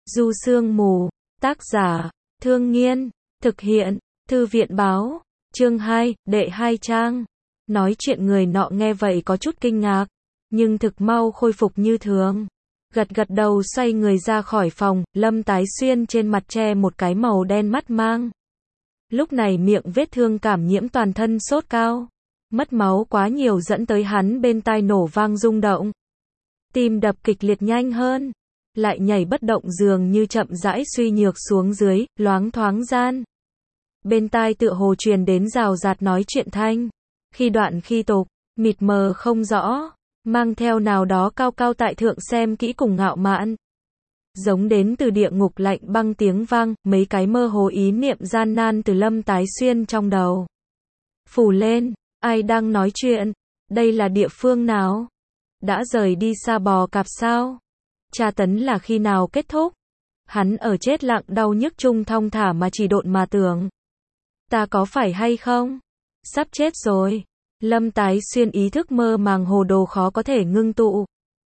Du Sương Mù, tác giả, Thương Nghiên, thực hiện, Thư viện báo, chương 2, đệ 2 trang. Nói chuyện người nọ nghe vậy có chút kinh ngạc, nhưng thực mau khôi phục như thường. Gật gật đầu xoay người ra khỏi phòng, Lâm Tái Xuyên trên mặt che một cái màu đen mắt mang. Lúc này miệng vết thương cảm nhiễm toàn thân sốt cao. Mất máu quá nhiều dẫn tới hắn bên tai nổ vang rung động. Tim đập kịch liệt nhanh hơn. Lại nhảy bất động dường như chậm rãi suy nhược xuống dưới, loáng thoáng gian. Bên tai tựa hồ truyền đến rào rạt nói chuyện thanh. Khi đoạn khi tục, mịt mờ không rõ, mang theo nào đó cao cao tại thượng xem kỹ cùng ngạo mạn. Giống đến từ địa ngục lạnh băng tiếng vang, mấy cái mơ hồ ý niệm gian nan từ Lâm Tái Xuyên trong đầu. Phủ lên, ai đang nói chuyện? Đây là địa phương nào? Đã rời đi xa bò cạp sao? Tra tấn là khi nào kết thúc? Hắn ở chết lặng đau nhức chung thong thả mà chỉ độn mà tưởng. Ta có phải hay không? Sắp chết rồi. Lâm Tái Xuyên ý thức mơ màng hồ đồ khó có thể ngưng tụ.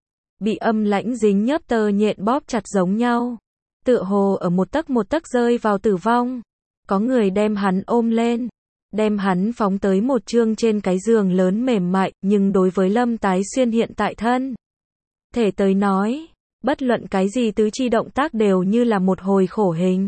Bị âm lãnh dính nhớp tơ nhện bóp chặt giống nhau. Tựa hồ ở một tấc rơi vào tử vong. Có người đem hắn ôm lên. Đem hắn phóng tới một chương trên cái giường lớn mềm mại, nhưng đối với Lâm Tái Xuyên hiện tại thân thể tới nói, bất luận cái gì tứ chi động tác đều như là một hồi khổ hình.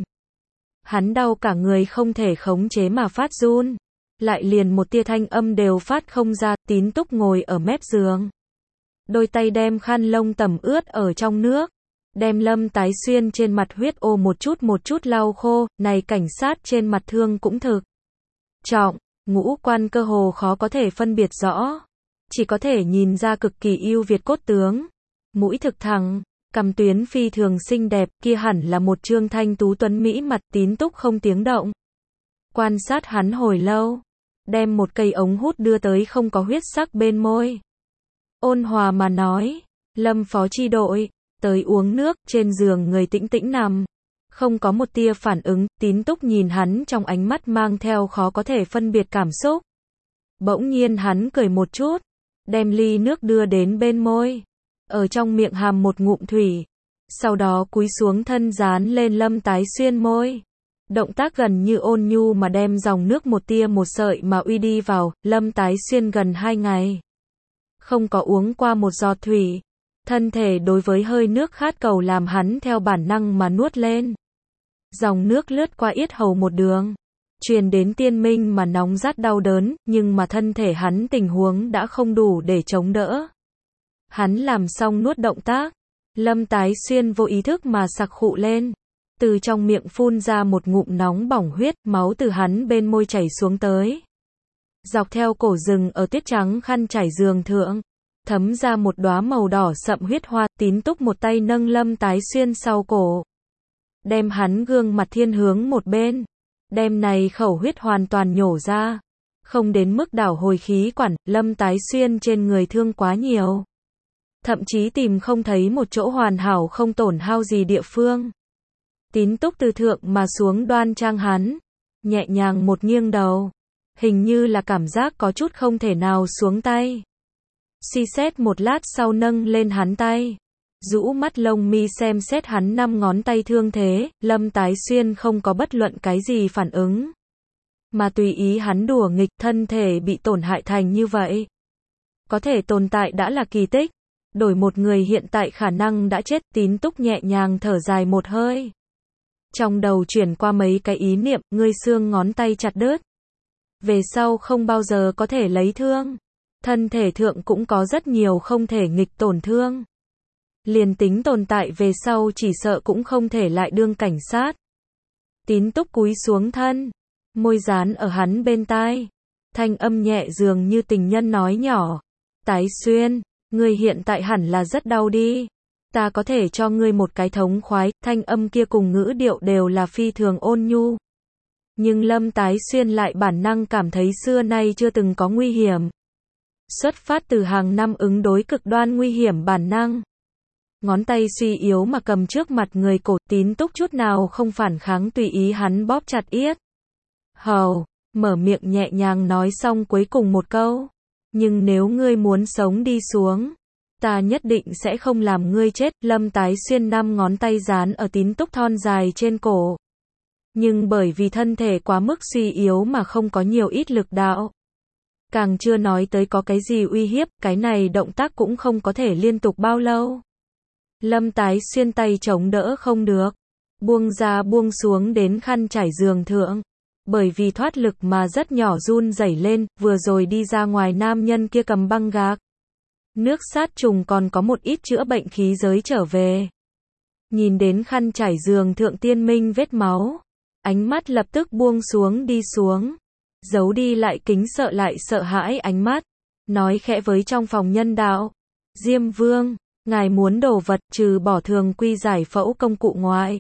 Hắn đau cả người không thể khống chế mà phát run. Lại liền một tia thanh âm đều phát không ra. Tín Túc ngồi ở mép giường. Đôi tay đem khăn lông tẩm ướt ở trong nước. Đem Lâm Tái Xuyên trên mặt huyết ô một chút lau khô. Này cảnh sát trên mặt thương cũng thực trọng, ngũ quan cơ hồ khó có thể phân biệt rõ. Chỉ có thể nhìn ra cực kỳ ưu việt cốt tướng. Mũi thực thẳng, cằm tuyến phi thường xinh đẹp, kia hẳn là một trương thanh tú tuấn mỹ mặt. Tín Túc không tiếng động. Quan sát hắn hồi lâu. Đem một cây ống hút đưa tới không có huyết sắc bên môi. Ôn hòa mà nói, Lâm phó chi đội, tới uống nước. Trên giường người tĩnh tĩnh nằm. Không có một tia phản ứng. Tín Túc nhìn hắn trong ánh mắt mang theo khó có thể phân biệt cảm xúc. Bỗng nhiên hắn cười một chút. Đem ly nước đưa đến bên môi. Ở trong miệng hàm một ngụm thủy. Sau đó cúi xuống thân dán lên Lâm Tái Xuyên môi. Động tác gần như ôn nhu mà đem dòng nước một tia một sợi mà uy đi vào. Lâm Tái Xuyên gần 2 ngày không có uống qua một giọt thủy. Thân thể đối với hơi nước khát cầu làm hắn theo bản năng mà nuốt lên. Dòng nước lướt qua yết hầu một đường. Truyền đến tiên minh mà nóng rát đau đớn. Nhưng mà thân thể hắn tình huống đã không đủ để chống đỡ. Hắn làm xong nuốt động tác. Lâm Tái Xuyên vô ý thức mà sặc khụ lên. Từ trong miệng phun ra một ngụm nóng bỏng huyết. Máu từ hắn bên môi chảy xuống tới. Dọc theo cổ rừng ở tuyết trắng khăn trải giường thượng. Thấm ra một đóa màu đỏ sậm huyết hoa. Tín Túc một tay nâng Lâm Tái Xuyên sau cổ. Đem hắn gương mặt thiên hướng một bên. Đem này khẩu huyết hoàn toàn nhổ ra. Không đến mức đảo hồi khí quản. Lâm Tái Xuyên trên người thương quá nhiều. Thậm chí tìm không thấy một chỗ hoàn hảo không tổn hao gì địa phương. Tín Túc từ thượng mà xuống đoan trang hắn. Nhẹ nhàng một nghiêng đầu. Hình như là cảm giác có chút không thể nào xuống tay. Suy xét một lát sau nâng lên hắn tay. Rũ mắt lông mi xem xét hắn 5 ngón tay thương thế. Lâm Tái Xuyên không có bất luận cái gì phản ứng. Mà tùy ý hắn đùa nghịch. Thân thể bị tổn hại thành như vậy. Có thể tồn tại đã là kỳ tích. Đổi một người hiện tại khả năng đã chết. Tín Túc nhẹ nhàng thở dài một hơi. Trong đầu chuyển qua mấy cái ý niệm. Ngươi xương ngón tay chặt đứt. Về sau không bao giờ có thể lấy thương. Thân thể thượng cũng có rất nhiều không thể nghịch tổn thương. Liền tính tồn tại về sau chỉ sợ cũng không thể lại đương cảnh sát. Tín Túc cúi xuống thân. Môi dán ở hắn bên tai. Thanh âm nhẹ dường như tình nhân nói nhỏ. Tái Xuyên, ngươi hiện tại hẳn là rất đau đi. Ta có thể cho ngươi một cái thống khoái. Thanh âm kia cùng ngữ điệu đều là phi thường ôn nhu. Nhưng Lâm Tái Xuyên lại bản năng cảm thấy xưa nay chưa từng có nguy hiểm. Xuất phát từ hàng năm ứng đối cực đoan nguy hiểm bản năng. Ngón tay suy yếu mà cầm trước mặt người cổ. Tín Túc chút nào không phản kháng tùy ý hắn bóp chặt yết hầu. Mở miệng nhẹ nhàng nói xong cuối cùng một câu. Nhưng nếu ngươi muốn sống đi xuống. Ta nhất định sẽ không làm ngươi chết. Lâm Tái Xuyên 5 ngón tay dán ở Tín Túc thon dài trên cổ. Nhưng bởi vì thân thể quá mức suy yếu mà không có nhiều ít lực đạo. Càng chưa nói tới có cái gì uy hiếp, cái này động tác cũng không có thể liên tục bao lâu. Lâm Tái Xuyên tay chống đỡ không được. Buông ra buông xuống đến khăn trải giường thượng. Bởi vì thoát lực mà rất nhỏ run rẩy lên, vừa rồi đi ra ngoài nam nhân kia cầm băng gạc. Nước sát trùng còn có một ít chữa bệnh khí giới trở về. Nhìn đến khăn trải giường thượng tiên minh vết máu. Ánh mắt lập tức buông xuống đi xuống. Giấu đi lại kính sợ lại sợ hãi ánh mắt. Nói khẽ với trong phòng nhân đạo. Diêm Vương, ngài muốn đồ vật trừ bỏ thường quy giải phẫu công cụ ngoại.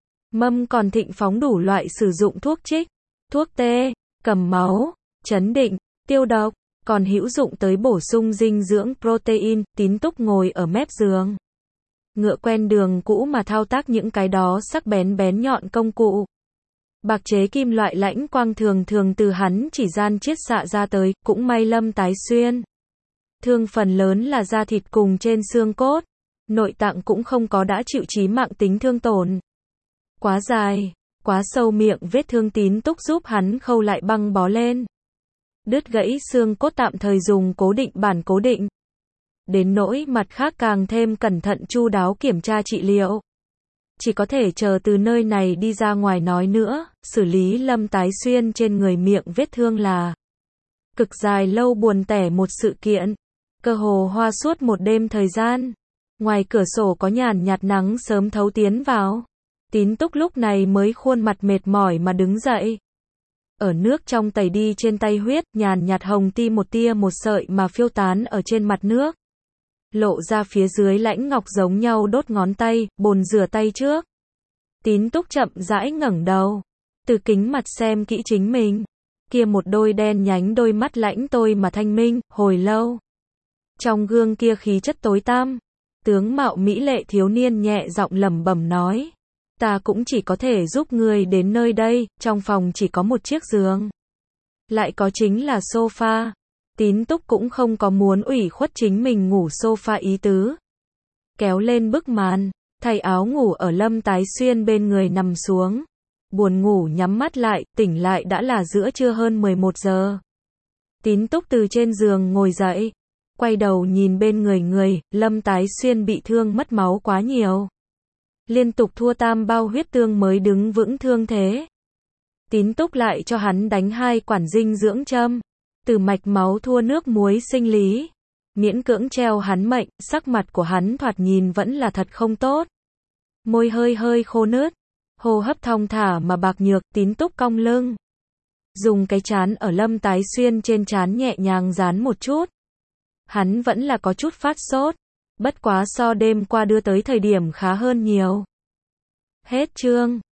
Mâm còn thịnh phóng đủ loại sử dụng thuốc trích, thuốc tê, cầm máu, chấn định, tiêu độc, còn hữu dụng tới bổ sung dinh dưỡng protein. Tín Túc ngồi ở mép giường. Ngựa quen đường cũ mà thao tác những cái đó sắc bén bén nhọn công cụ. Bạc chế kim loại lãnh quang thường thường từ hắn chỉ gian chiết xạ ra tới, cũng may Lâm Tái Xuyên. Thương phần lớn là da thịt cùng trên xương cốt. Nội tạng cũng không có đã chịu chí mạng tính thương tổn. Quá dài, quá sâu miệng vết thương Tín Túc giúp hắn khâu lại băng bó lên. Đứt gãy xương cốt tạm thời dùng cố định bản cố định. Đến nỗi mặt khác càng thêm cẩn thận chu đáo kiểm tra trị liệu. Chỉ có thể chờ từ nơi này đi ra ngoài nói nữa, xử lý Lâm Tái Xuyên trên người miệng vết thương là cực dài lâu buồn tẻ một sự kiện. Cơ hồ hoa suốt một đêm thời gian. Ngoài cửa sổ có nhàn nhạt nắng sớm thấu tiến vào. Tín Túc lúc này mới khuôn mặt mệt mỏi mà đứng dậy. Ở nước trong tẩy đi trên tay huyết, nhàn nhạt hồng ti một tia một sợi mà phiêu tán ở trên mặt nước. Lộ ra phía dưới lãnh ngọc giống nhau đốt ngón tay, bồn rửa tay trước. Tín Túc chậm rãi ngẩng đầu. Từ kính mặt xem kỹ chính mình. Kia một đôi đen nhánh đôi mắt lãnh tôi mà thanh minh, hồi lâu. Trong gương kia khí chất tối tăm. Tướng mạo mỹ lệ thiếu niên nhẹ giọng lẩm bẩm nói. Ta cũng chỉ có thể giúp người đến nơi đây, trong phòng chỉ có một chiếc giường. Lại có chính là sofa. Tín Túc cũng không có muốn ủy khuất chính mình ngủ sofa ý tứ. Kéo lên bức màn, thay áo ngủ ở Lâm Tái Xuyên bên người nằm xuống. Buồn ngủ nhắm mắt lại, tỉnh lại đã là giữa trưa hơn 11 giờ. Tín Túc từ trên giường ngồi dậy. Quay đầu nhìn bên người, Lâm Tái Xuyên bị thương mất máu quá nhiều. Liên tục thua tam bao huyết tương mới đứng vững thương thế. Tín Túc lại cho hắn đánh 2 quản dinh dưỡng châm. Từ mạch máu thua nước muối sinh lý. Miễn cưỡng treo hắn mệnh, sắc mặt của hắn thoạt nhìn vẫn là thật không tốt. Môi hơi khô nứt. Hô hấp thong thả mà bạc nhược. Tín Túc cong lưng. Dùng cái trán ở Lâm Tái Xuyên trên trán nhẹ nhàng dán một chút. Hắn vẫn là có chút phát sốt. Bất quá so đêm qua đưa tới thời điểm khá hơn nhiều. Hết chương.